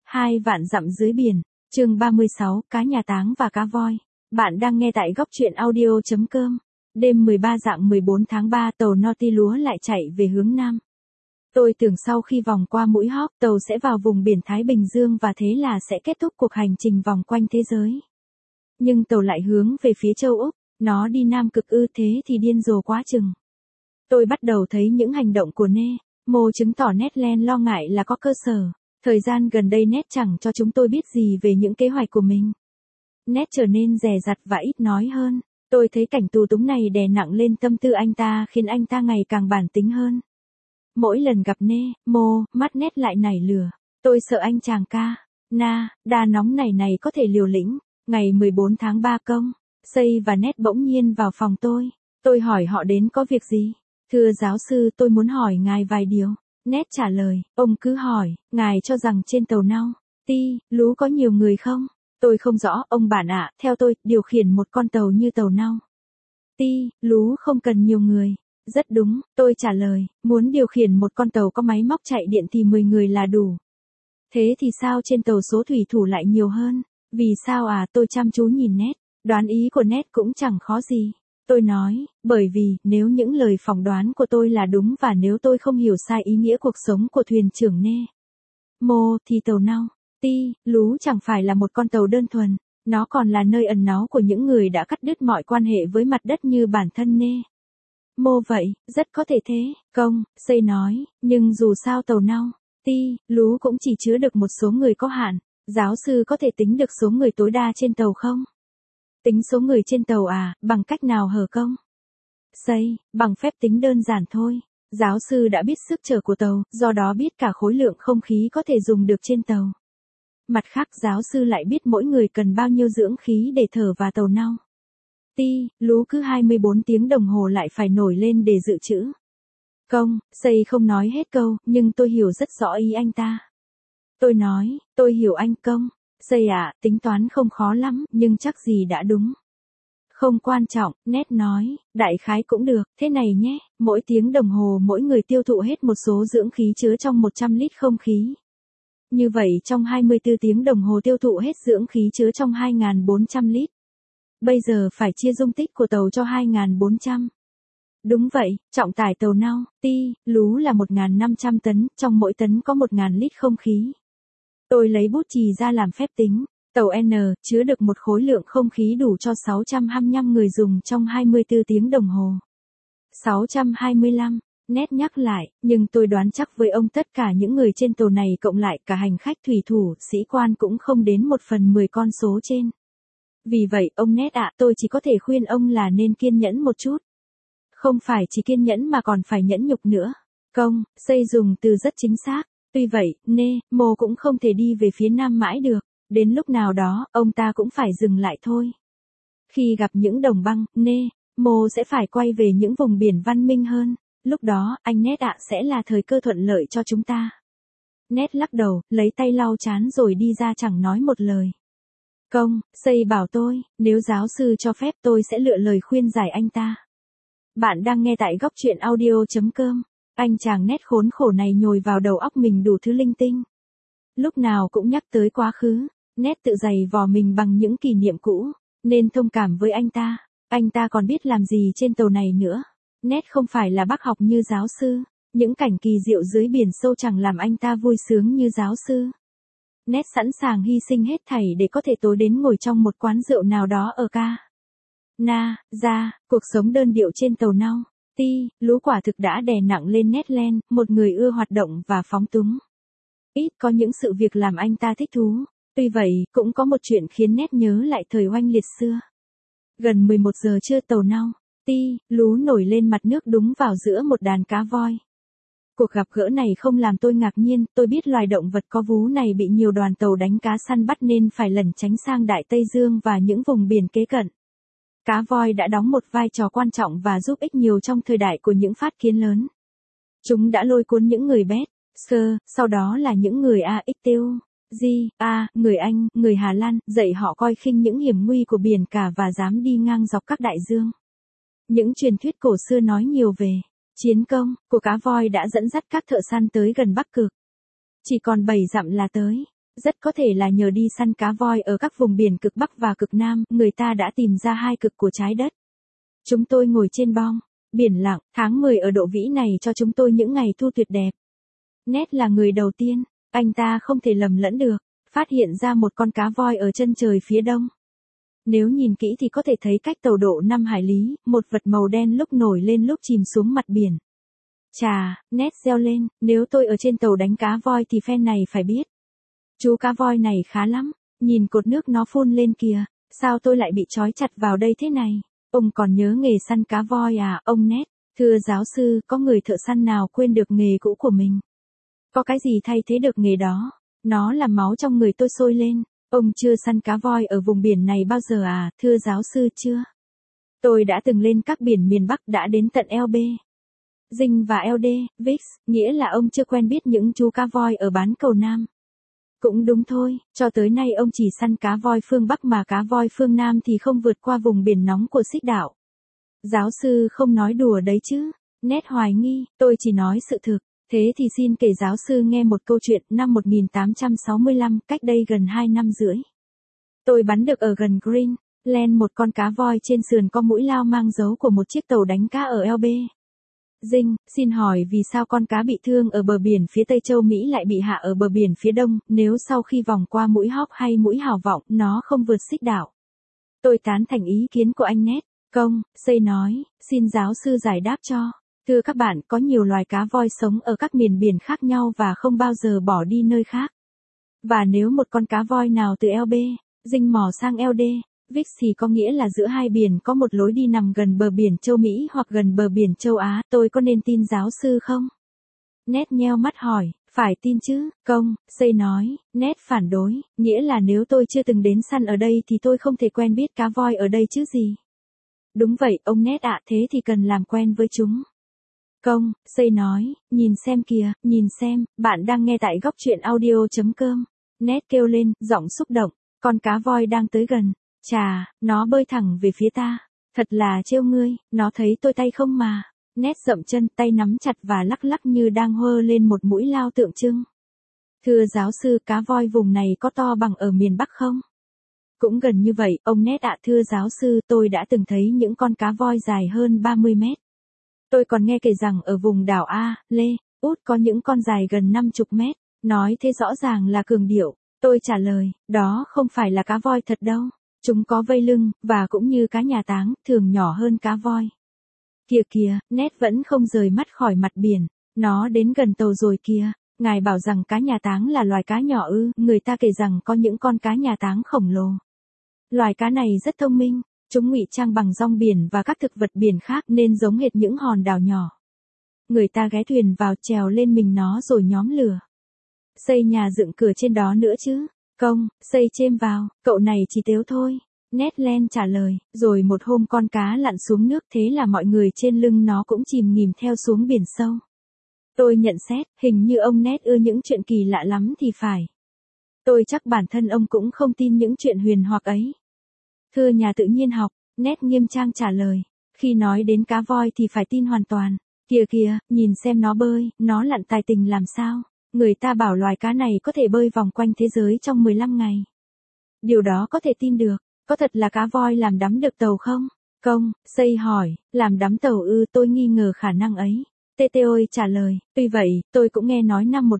Hai vạn dặm dưới biển, chương 36, cá nhà táng và cá voi. Bạn đang nghe tại góc truyện audio.com. Đêm 13 rạng 14 tháng 3 tàu Nautilus lại chạy về hướng Nam. Tôi tưởng sau khi vòng qua mũi Hawk tàu sẽ vào vùng biển Thái Bình Dương và thế là sẽ kết thúc cuộc hành trình vòng quanh thế giới. Nhưng tàu lại hướng về phía châu Úc, nó đi Nam Cực ư, thế thì điên rồ quá chừng. Tôi bắt đầu thấy những hành động của Nemo chứng tỏ Ned lo ngại là có cơ sở. Thời gian gần đây Ned chẳng cho chúng tôi biết gì về những kế hoạch của mình. Ned trở nên dè dặt và ít nói hơn. Tôi thấy cảnh tù túng này đè nặng lên tâm tư anh ta khiến anh ta ngày càng bản tính hơn. Mỗi lần gặp Nemo, mắt Ned lại nảy lửa. Tôi sợ anh chàng Canada nóng này có thể liều lĩnh. Ngày 14 tháng 3 Say và Ned bỗng nhiên vào phòng tôi. Tôi hỏi họ đến có việc gì. Thưa giáo sư, tôi muốn hỏi ngài vài điều. Ned trả lời, ông cứ hỏi, ngài cho rằng trên tàu Nautilus có nhiều người không? Tôi không rõ, ông bạn ạ, theo tôi, điều khiển một con tàu như tàu Nautilus không cần nhiều người. Rất đúng, tôi trả lời, muốn điều khiển một con tàu có máy móc chạy điện thì 10 người là đủ. Thế thì sao trên tàu số thủy thủ lại nhiều hơn? Vì sao à, tôi chăm chú nhìn Ned, đoán ý của Ned cũng chẳng khó gì. Tôi nói, bởi vì, nếu những lời phỏng đoán của tôi là đúng và nếu tôi không hiểu sai ý nghĩa cuộc sống của thuyền trưởng Nemo thì tàu Nautilus chẳng phải là một con tàu đơn thuần, nó còn là nơi ẩn náu của những người đã cắt đứt mọi quan hệ với mặt đất như bản thân Nemo vậy, rất có thể thế, Say nói, nhưng dù sao tàu Nautilus cũng chỉ chứa được một số người có hạn, giáo sư có thể tính được số người tối đa trên tàu không? Tính số người trên tàu à, bằng cách nào hở Say, bằng phép tính đơn giản thôi. Giáo sư đã biết sức chở của tàu, do đó biết cả khối lượng không khí có thể dùng được trên tàu. Mặt khác giáo sư lại biết mỗi người cần bao nhiêu dưỡng khí để thở và tàu Nautilus cứ 24 tiếng đồng hồ lại phải nổi lên để dự trữ. Say không nói hết câu, nhưng tôi hiểu rất rõ ý anh ta. Tôi nói, tôi hiểu anh Say ạ, tính toán không khó lắm, nhưng chắc gì đã đúng. Không quan trọng, Ned nói, đại khái cũng được, thế này nhé, mỗi tiếng đồng hồ mỗi người tiêu thụ hết một số dưỡng khí chứa trong 100 lít không khí. Như vậy trong 24 tiếng đồng hồ tiêu thụ hết dưỡng khí chứa trong 2.400 lít. Bây giờ phải chia dung tích của tàu cho 2.400. Đúng vậy, trọng tải tàu Nautilus là 1.500 tấn, trong mỗi tấn có 1.000 lít không khí. Tôi lấy bút chì ra làm phép tính. Tàu N chứa được một khối lượng không khí đủ cho 625 người dùng trong 24 tiếng đồng hồ. 625, Ned nhắc lại, nhưng tôi đoán chắc với ông tất cả những người trên tàu này cộng lại cả hành khách thủy thủ, sĩ quan cũng không đến 1/10 con số trên. Vì vậy, ông Ned ạ, tôi chỉ có thể khuyên ông là nên kiên nhẫn một chút. Không phải chỉ kiên nhẫn mà còn phải nhẫn nhục nữa. Say dùng từ rất chính xác. Tuy vậy, Nemo cũng không thể đi về phía nam mãi được. Đến lúc nào đó, ông ta cũng phải dừng lại thôi. Khi gặp những đồng băng, Nemo sẽ phải quay về những vùng biển văn minh hơn. Lúc đó, anh Ned ạ sẽ là thời cơ thuận lợi cho chúng ta. Ned lắc đầu, lấy tay lau chán rồi đi ra chẳng nói một lời. Say bảo tôi, nếu giáo sư cho phép tôi sẽ lựa lời khuyên giải anh ta. Bạn đang nghe tại góc truyện audio.com. Anh chàng Ned khốn khổ này nhồi vào đầu óc mình đủ thứ linh tinh. Lúc nào cũng nhắc tới quá khứ, Ned tự giày vò mình bằng những kỷ niệm cũ, nên thông cảm với anh ta. Anh ta còn biết làm gì trên tàu này nữa. Ned không phải là bác học như giáo sư, những cảnh kỳ diệu dưới biển sâu chẳng làm anh ta vui sướng như giáo sư. Ned sẵn sàng hy sinh hết thảy để có thể tối đến ngồi trong một quán rượu nào đó ở Canada. Cuộc sống đơn điệu trên tàu Nautilus quả thực đã đè nặng lên Ned Land, một người ưa hoạt động và phóng túng. Ít có những sự việc làm anh ta thích thú. Tuy vậy, cũng có một chuyện khiến Ned nhớ lại thời oanh liệt xưa. Gần 11 giờ trưa tàu Nautilus nổi lên mặt nước đúng vào giữa một đàn cá voi. Cuộc gặp gỡ này không làm tôi ngạc nhiên, tôi biết loài động vật có vú này bị nhiều đoàn tàu đánh cá săn bắt nên phải lẩn tránh sang Đại Tây Dương và những vùng biển kế cận. Cá voi đã đóng một vai trò quan trọng và giúp ích nhiều trong thời đại của những phát kiến lớn. Chúng đã lôi cuốn những người Béc, sau đó là những người người Anh, người Hà Lan, dạy họ coi khinh những hiểm nguy của biển cả và dám đi ngang dọc các đại dương. Những truyền thuyết cổ xưa nói nhiều về chiến công của cá voi đã dẫn dắt các thợ săn tới gần Bắc Cực. Chỉ còn 7 dặm là tới. Rất có thể là nhờ đi săn cá voi ở các vùng biển cực Bắc và cực Nam, người ta đã tìm ra hai cực của trái đất. Chúng tôi ngồi trên bong, biển lặng, tháng 10 ở độ vĩ này cho chúng tôi những ngày thu tuyệt đẹp. Ned là người đầu tiên, anh ta không thể lầm lẫn được, phát hiện ra một con cá voi ở chân trời phía đông. Nếu nhìn kỹ thì có thể thấy cách tàu độ 5 hải lý, một vật màu đen lúc nổi lên lúc chìm xuống mặt biển. Chà, Ned reo lên, nếu tôi ở trên tàu đánh cá voi thì fan này phải biết. Chú cá voi này khá lắm, nhìn cột nước nó phun lên kìa, sao tôi lại bị trói chặt vào đây thế này? Ông còn nhớ nghề săn cá voi à, ông Ned? Thưa giáo sư, có người thợ săn nào quên được nghề cũ của mình? Có cái gì thay thế được nghề đó? Nó làm máu trong người tôi sôi lên. Ông chưa săn cá voi ở vùng biển này bao giờ à, thưa giáo sư chưa? Tôi đã từng lên các biển miền Bắc, đã đến tận LB, Dinh và LD, Vix, nghĩa là ông chưa quen biết những chú cá voi ở bán cầu Nam. Cũng đúng thôi, cho tới nay ông chỉ săn cá voi phương Bắc mà cá voi phương Nam thì không vượt qua vùng biển nóng của Xích Đạo. Giáo sư không nói đùa đấy chứ? Ned hoài nghi, tôi chỉ nói sự thực. Thế thì xin kể giáo sư nghe một câu chuyện năm 1865, cách đây gần 2 năm rưỡi. Tôi bắn được ở gần Greenland một con cá voi trên sườn có mũi lao mang dấu của một chiếc tàu đánh cá ở LB. Dinh, xin hỏi vì sao con cá bị thương ở bờ biển phía Tây châu Mỹ lại bị hạ ở bờ biển phía Đông, nếu sau khi vòng qua mũi Hawk hay mũi Hào Vọng, nó không vượt Xích Đạo? Tôi tán thành ý kiến của anh Ned. Công, Say nói, xin giáo sư giải đáp cho. Thưa các bạn, có nhiều loài cá voi sống ở các miền biển khác nhau và không bao giờ bỏ đi nơi khác. Và nếu một con cá voi nào từ LB, Dinh mò sang LD, Vix thì có nghĩa là giữa hai biển có một lối đi nằm gần bờ biển châu Mỹ hoặc gần bờ biển châu Á, tôi có nên tin giáo sư không? Ned nheo mắt hỏi, phải tin chứ, Công, Say nói, Ned phản đối, nghĩa là nếu tôi chưa từng đến săn ở đây thì tôi không thể quen biết cá voi ở đây chứ gì. Đúng vậy, ông Ned ạ, thế thì cần làm quen với chúng. Công, Say nói, nhìn xem kìa, nhìn xem, bạn đang nghe tại góc truyện audio.com. Ned kêu lên, giọng xúc động, con cá voi đang tới gần. Chà, nó bơi thẳng về phía ta. Thật là trêu ngươi, nó thấy tôi tay không mà. Ned dậm chân, tay nắm chặt và lắc lắc như đang hơ lên một mũi lao tượng trưng. Thưa giáo sư, cá voi vùng này có to bằng ở miền Bắc không? Cũng gần như vậy, ông Ned ạ. Thưa giáo sư, tôi đã từng thấy những con cá voi dài hơn 30 mét. Tôi còn nghe kể rằng ở vùng đảo A, Lê, Út có những con dài gần 50 mét. Nói thế rõ ràng là cường điệu. Tôi trả lời, đó không phải là cá voi thật đâu. Chúng có vây lưng, và cũng như cá nhà táng, thường nhỏ hơn cá voi. Kìa kìa, Ned vẫn không rời mắt khỏi mặt biển. Nó đến gần tàu rồi kìa. Ngài bảo rằng cá nhà táng là loài cá nhỏ ư? Người ta kể rằng có những con cá nhà táng khổng lồ. Loài cá này rất thông minh. Chúng ngụy trang bằng rong biển và các thực vật biển khác nên giống hệt những hòn đảo nhỏ. Người ta ghé thuyền vào trèo lên mình nó rồi nhóm lửa. Xây nhà dựng cửa trên đó nữa chứ. Công, Say chêm vào, cậu này chỉ tếu thôi. Ned Land trả lời, rồi một hôm con cá lặn xuống nước thế là mọi người trên lưng nó cũng chìm nghỉm theo xuống biển sâu. Tôi nhận xét, hình như ông Ned ưa những chuyện kỳ lạ lắm thì phải. Tôi chắc bản thân ông cũng không tin những chuyện huyền hoặc ấy. Thưa nhà tự nhiên học, Ned nghiêm trang trả lời, khi nói đến cá voi thì phải tin hoàn toàn. Kìa kìa, nhìn xem nó bơi, nó lặn tài tình làm sao. Người ta bảo loài cá này có thể bơi vòng quanh thế giới trong 15 ngày. Điều đó có thể tin được. Có thật là cá voi làm đắm được tàu không? Công, Say hỏi, làm đắm tàu ư? Tôi nghi ngờ khả năng ấy. Ôi trả lời, tuy vậy, tôi cũng nghe nói năm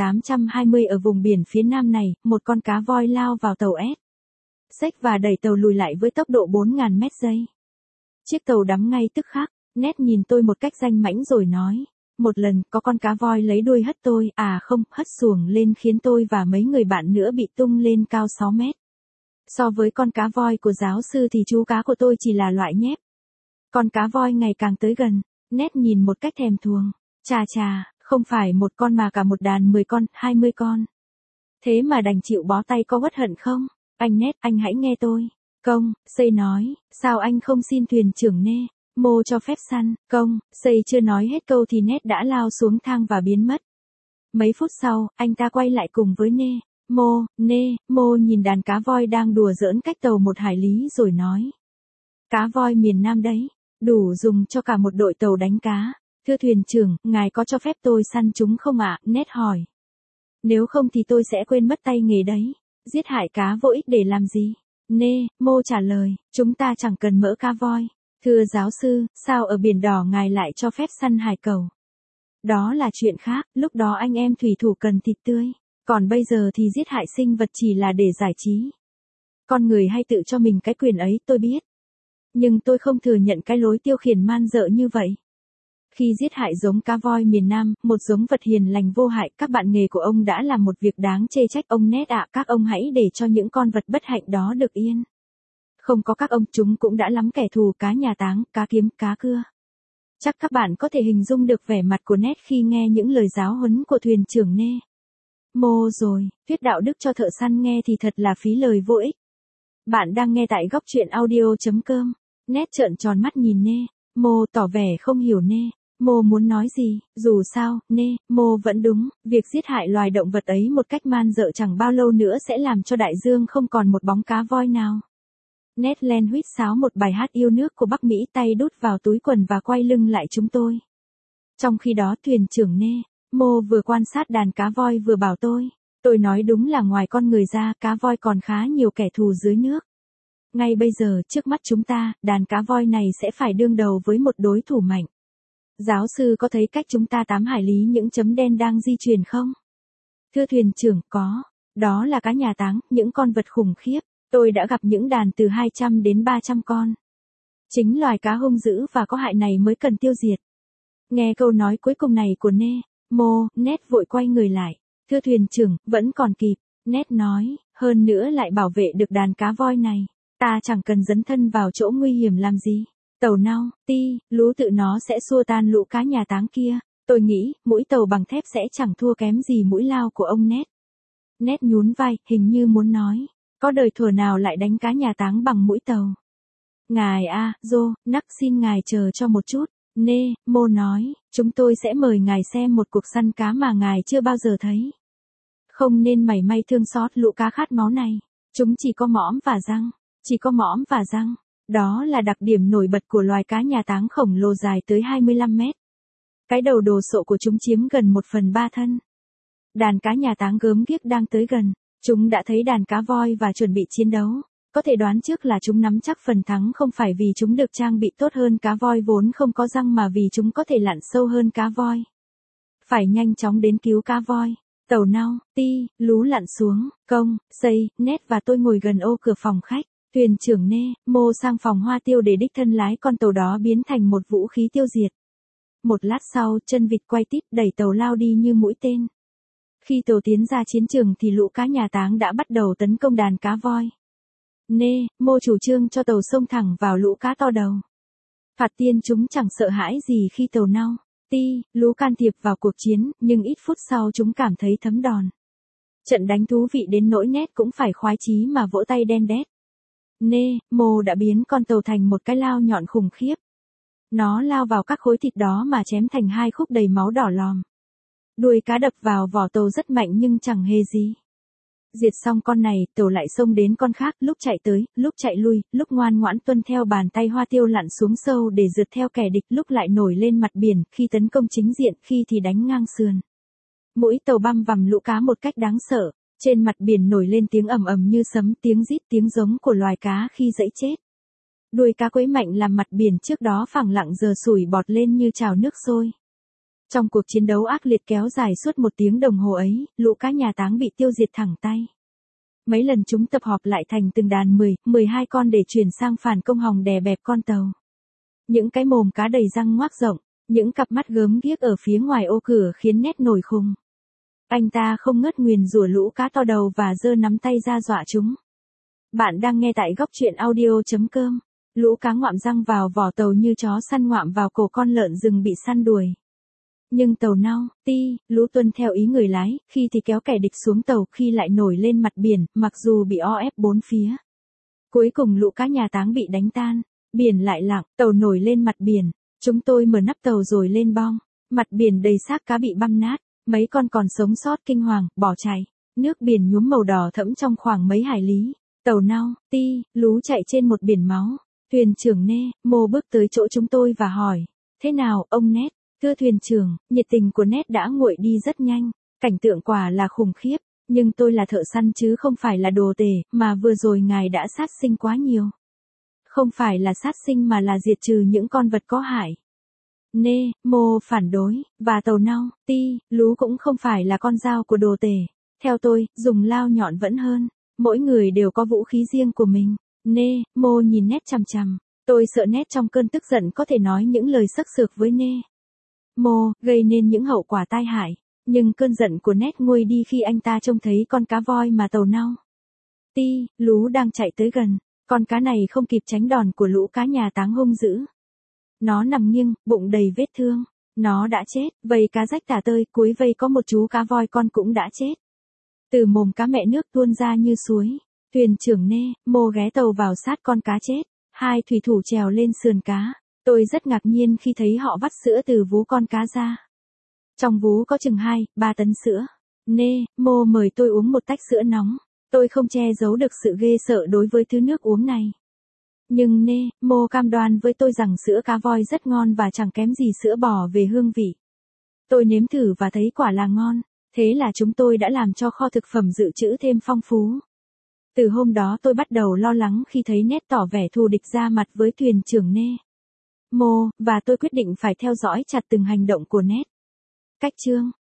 1820 ở vùng biển phía nam này, một con cá voi lao vào tàu S. Xếch và đẩy tàu lùi lại với tốc độ 4.000 mét giây. Chiếc tàu đắm ngay tức khắc. Ned nhìn tôi một cách danh mãnh rồi nói. Một lần, có con cá voi lấy đuôi hất tôi, hất xuồng lên khiến tôi và mấy người bạn nữa bị tung lên cao 6 mét. So với con cá voi của giáo sư thì chú cá của tôi chỉ là loại nhép. Con cá voi ngày càng tới gần, Ned nhìn một cách thèm thuồng. Chà, không phải một con mà cả một đàn 10 con, 20 con. Thế mà đành chịu bó tay có uất hận không? Anh Ned, anh hãy nghe tôi. Công, Say nói, sao anh không xin thuyền trưởng Nemo cho phép săn? Công, Say chưa nói hết câu thì Ned đã lao xuống thang và biến mất. Mấy phút sau, anh ta quay lại cùng với Nemo nhìn đàn cá voi đang đùa giỡn cách tàu 1 hải lý rồi nói. Cá voi miền Nam đấy, đủ dùng cho cả một đội tàu đánh cá. Thưa thuyền trưởng, ngài có cho phép tôi săn chúng không ạ? Ned hỏi. Nếu không thì tôi sẽ quên mất tay nghề đấy. Giết hại cá vô ích để làm gì? Nê, Mô trả lời, chúng ta chẳng cần mỡ cá voi. Thưa giáo sư, sao ở Biển Đỏ ngài lại cho phép săn hải cẩu? Đó là chuyện khác, lúc đó anh em thủy thủ cần thịt tươi. Còn bây giờ thì giết hại sinh vật chỉ là để giải trí. Con người hay tự cho mình cái quyền ấy, tôi biết. Nhưng tôi không thừa nhận cái lối tiêu khiển man dợ như vậy. Khi giết hại giống cá voi miền Nam, một giống vật hiền lành vô hại, các bạn nghề của ông đã làm một việc đáng chê trách ông Ned ạ. Các ông hãy để cho những con vật bất hạnh đó được yên. Không có các ông, chúng cũng đã lắm kẻ thù, cá nhà táng, cá kiếm, cá cưa. Chắc các bạn có thể hình dung được vẻ mặt của Ned khi nghe những lời giáo huấn của thuyền trưởng Nê. Mô rồi, thuyết đạo đức cho thợ săn nghe thì thật là phí lời vô ích. Bạn đang nghe tại góc truyện audio.com. Ned trợn tròn mắt nhìn Nê. Mô tỏ vẻ không hiểu Nê. Mô muốn nói gì, dù sao, Nê, Mô vẫn đúng, việc giết hại loài động vật ấy một cách man dợ chẳng bao lâu nữa sẽ làm cho đại dương không còn một bóng cá voi nào. Ned Land huýt sáo một bài hát yêu nước của Bắc Mỹ, tay đút vào túi quần và quay lưng lại chúng tôi. Trong khi đó thuyền trưởng Nê, Mô vừa quan sát đàn cá voi vừa bảo tôi nói đúng là ngoài con người ra, cá voi còn khá nhiều kẻ thù dưới nước. Ngay bây giờ, trước mắt chúng ta, đàn cá voi này sẽ phải đương đầu với một đối thủ mạnh. Giáo sư có thấy cách chúng ta 8 hải lý những chấm đen đang di chuyển không? Thưa thuyền trưởng, có. Đó là cá nhà táng, những con vật khủng khiếp. Tôi đã gặp những đàn từ 200 đến 300 con. Chính loài cá hung dữ và có hại này mới cần tiêu diệt. Nghe câu nói cuối cùng này của Nê, Mô, Ned vội quay người lại. Thưa thuyền trưởng, vẫn còn kịp. Ned nói, hơn nữa lại bảo vệ được đàn cá voi này. Ta chẳng cần dấn thân vào chỗ nguy hiểm làm gì. Tàu nau, ti, lú tự nó sẽ xua tan lũ cá nhà táng kia. Tôi nghĩ, mũi tàu bằng thép sẽ chẳng thua kém gì mũi lao của ông Ned. Ned nhún vai, hình như muốn nói. Có đời thuở nào lại đánh cá nhà táng bằng mũi tàu. Ngài a, nắc xin ngài chờ cho một chút. Nê, Mô nói, chúng tôi sẽ mời ngài xem một cuộc săn cá mà ngài chưa bao giờ thấy. Không nên mảy may thương xót lũ cá khát máu này. Chúng chỉ có mõm và răng. Chỉ có mõm và răng. Đó là đặc điểm nổi bật của loài cá nhà táng khổng lồ dài tới 25 mét. Cái đầu đồ sộ của chúng chiếm gần 1/3 thân. Đàn cá nhà táng gớm ghiếc đang tới gần. Chúng đã thấy đàn cá voi và chuẩn bị chiến đấu. Có thể đoán trước là chúng nắm chắc phần thắng không phải vì chúng được trang bị tốt hơn cá voi vốn không có răng mà vì chúng có thể lặn sâu hơn cá voi. Phải nhanh chóng đến cứu cá voi. Tàu nau, ti, lú lặn xuống, công, xây, Ned và tôi ngồi gần ô cửa phòng khách. Thuyền trưởng Nê, Mô sang phòng hoa tiêu để đích thân lái con tàu đó biến thành một vũ khí tiêu diệt. Một lát sau, chân vịt quay tít đẩy tàu lao đi như mũi tên. Khi tàu tiến ra chiến trường thì lũ cá nhà táng đã bắt đầu tấn công đàn cá voi. Nê, Mô chủ trương cho tàu xông thẳng vào lũ cá to đầu. Phạt tiên chúng chẳng sợ hãi gì khi tàu nau, ti, lú can thiệp vào cuộc chiến, nhưng ít phút sau chúng cảm thấy thấm đòn. Trận đánh thú vị đến nỗi Ned cũng phải khoái chí mà vỗ tay đen đét. Nê, Mô đã biến con tàu thành một cái lao nhọn khủng khiếp. Nó lao vào các khối thịt đó mà chém thành 2 khúc đầy máu đỏ lòm. Đuôi cá đập vào vỏ tàu rất mạnh nhưng chẳng hề gì. Diệt xong con này, tàu lại xông đến con khác, lúc chạy tới, lúc chạy lui, lúc ngoan ngoãn tuân theo bàn tay hoa tiêu lặn xuống sâu để rượt theo kẻ địch, lúc lại nổi lên mặt biển, khi tấn công chính diện, khi thì đánh ngang sườn. Mũi tàu băm vằm lũ cá một cách đáng sợ, trên mặt biển nổi lên tiếng ầm ầm như sấm, tiếng rít, tiếng giống của loài cá khi dẫy chết. Đuôi cá quấy mạnh làm mặt biển trước đó phẳng lặng giờ sủi bọt lên như trào nước sôi. Trong cuộc chiến đấu ác liệt kéo dài suốt 1 tiếng đồng hồ ấy, lũ cá nhà táng bị tiêu diệt thẳng tay. Mấy lần chúng tập họp lại thành từng đàn 10, 12 con để chuyển sang phản công hòng đè bẹp con tàu. Những cái mồm cá đầy răng ngoác rộng, những cặp mắt gớm ghiếc ở phía ngoài ô cửa khiến Ned nổi khùng. Anh ta không ngớt nguyền rủa lũ cá to đầu và giơ nắm tay ra dọa chúng. Bạn đang nghe tại góc truyện audio.com. Lũ cá ngoạm răng vào vỏ tàu như chó săn ngoạm vào cổ con lợn rừng bị săn đuổi. Nhưng tàu nau, ti, lú tuân theo ý người lái, khi thì kéo kẻ địch xuống tàu, khi lại nổi lên mặt biển, mặc dù bị o ép 4 phía. Cuối cùng lũ cá nhà táng bị đánh tan, biển lại lặng, tàu nổi lên mặt biển. Chúng tôi mở nắp tàu rồi lên bong, mặt biển đầy xác cá bị băm nát, mấy con còn sống sót kinh hoàng, bỏ chạy. Nước biển nhuốm màu đỏ thẫm trong khoảng mấy hải lý. Tàu nau, ti, lú chạy trên một biển máu. Thuyền trưởng Nê, Mô bước tới chỗ chúng tôi và hỏi, thế nào, ông Ned? Thưa thuyền trưởng, nhiệt tình của Ned đã nguội đi rất nhanh. Cảnh tượng quả là khủng khiếp, nhưng tôi là thợ săn chứ không phải là đồ tể, mà vừa rồi ngài đã sát sinh quá nhiều. Không phải là sát sinh mà là diệt trừ những con vật có hại. Nê, Mô phản đối, và Tàu Nau, Ti, Lú cũng không phải là con dao của đồ tể. Theo tôi, dùng lao nhọn vẫn hơn. Mỗi người đều có vũ khí riêng của mình. Nê, Mô nhìn Nét chằm chằm. Tôi sợ Nét trong cơn tức giận có thể nói những lời sắc sược với Nê, Mô, gây nên những hậu quả tai hại. Nhưng cơn giận của Nét nguôi đi khi anh ta trông thấy con cá voi mà Tàu Nau, Ti, Lú đang chạy tới gần. Con cá này không kịp tránh đòn của lũ cá nhà táng hung dữ. Nó nằm nghiêng, bụng đầy vết thương. Nó đã chết, vây cá rách tả tơi, cuối vây có một chú cá voi con cũng đã chết. Từ mồm cá mẹ nước tuôn ra như suối. Thuyền trưởng Nê, Mô ghé tàu vào sát con cá chết. Hai thủy thủ trèo lên sườn cá. Tôi rất ngạc nhiên khi thấy họ vắt sữa từ vú con cá ra. Trong vú có chừng 2-3 tấn sữa. Nê, Mô mời tôi uống một tách sữa nóng. Tôi không che giấu được sự ghê sợ đối với thứ nước uống này. Nhưng Nê, Mô cam đoan với tôi rằng sữa cá voi rất ngon và chẳng kém gì sữa bò về hương vị. Tôi nếm thử và thấy quả là ngon. Thế là chúng tôi đã làm cho kho thực phẩm dự trữ thêm phong phú. Từ hôm đó tôi bắt đầu lo lắng khi thấy Nét tỏ vẻ thù địch ra mặt với thuyền trưởng Nê, Mô, và tôi quyết định phải theo dõi chặt từng hành động của Nét. Cách chương